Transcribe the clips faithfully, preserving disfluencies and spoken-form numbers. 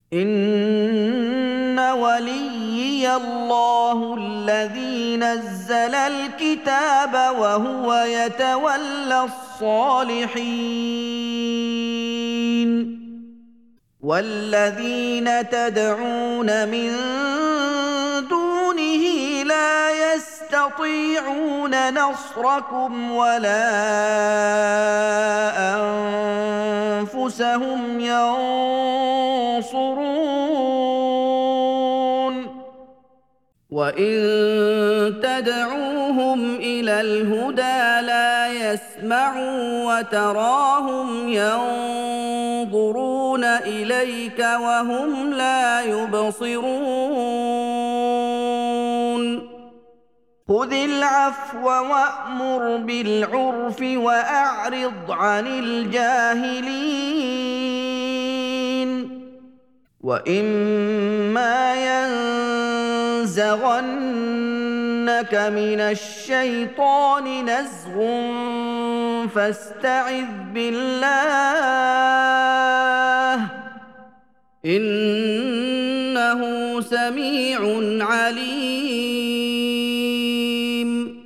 إن وليي الله الذي نزل الكتاب وهو يتولى الصالحين والذين تدعون من دونه لا يستطيعون نصركم ولا أنفسهم ينصرون وإن تدعوهم إلى الهدى لا يسمعوا وتراهم ينظرون إليك وهم لا يبصرون خذ العفو وأمر بالعرف وأعرض عن الجاهلين وإما ينزغنك من الشيطان نزغ فاستعذ بالله إنه سميع عليم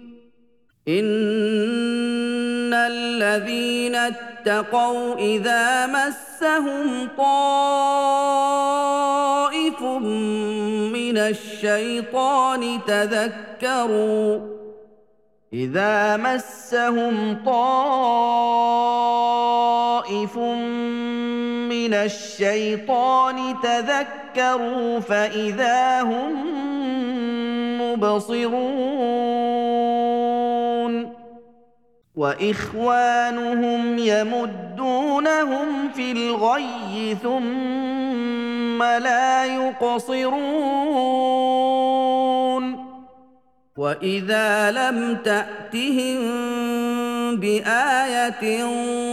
إن الذين اتقوا إذا مسهم طائف من الشيطان تذكروا إذا مسهم طائف من الشيطان تذكروا فإذا هم مبصرون وإخوانهم يمدونهم في الغي ثم لا يقصرون وإذا لم تأتهم بآية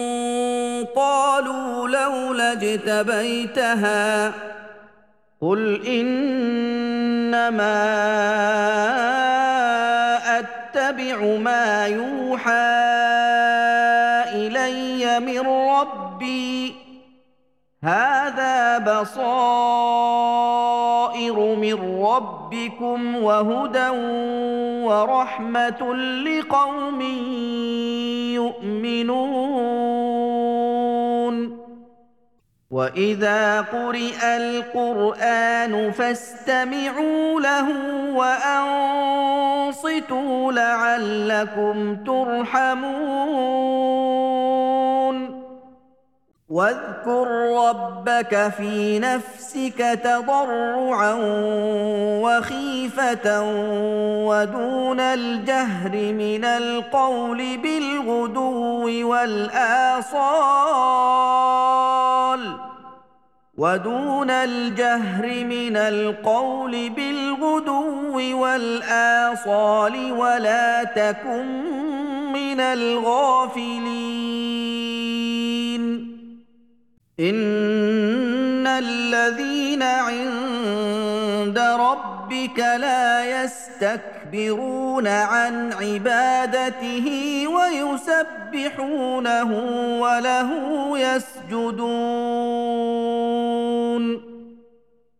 قالوا لولا اجتبيتها قل إنما أتبع ما يوحى إلي من ربي هذا بصائر من ربكم وهدى ورحمة لقوم يؤمنون وإذا قرئ القرآن فاستمعوا له وأنصتوا لعلكم ترحمون واذكر ربك في نفسك تضرعا وخيفة ودون الجهر من القول بالغدو والآصال ودون الجهر من القول بالغدو والآصال ولا تكن من الغافلين إن الذين عند ربك لا يستكبرون عن عبادته ويسبحونه وله يسجدون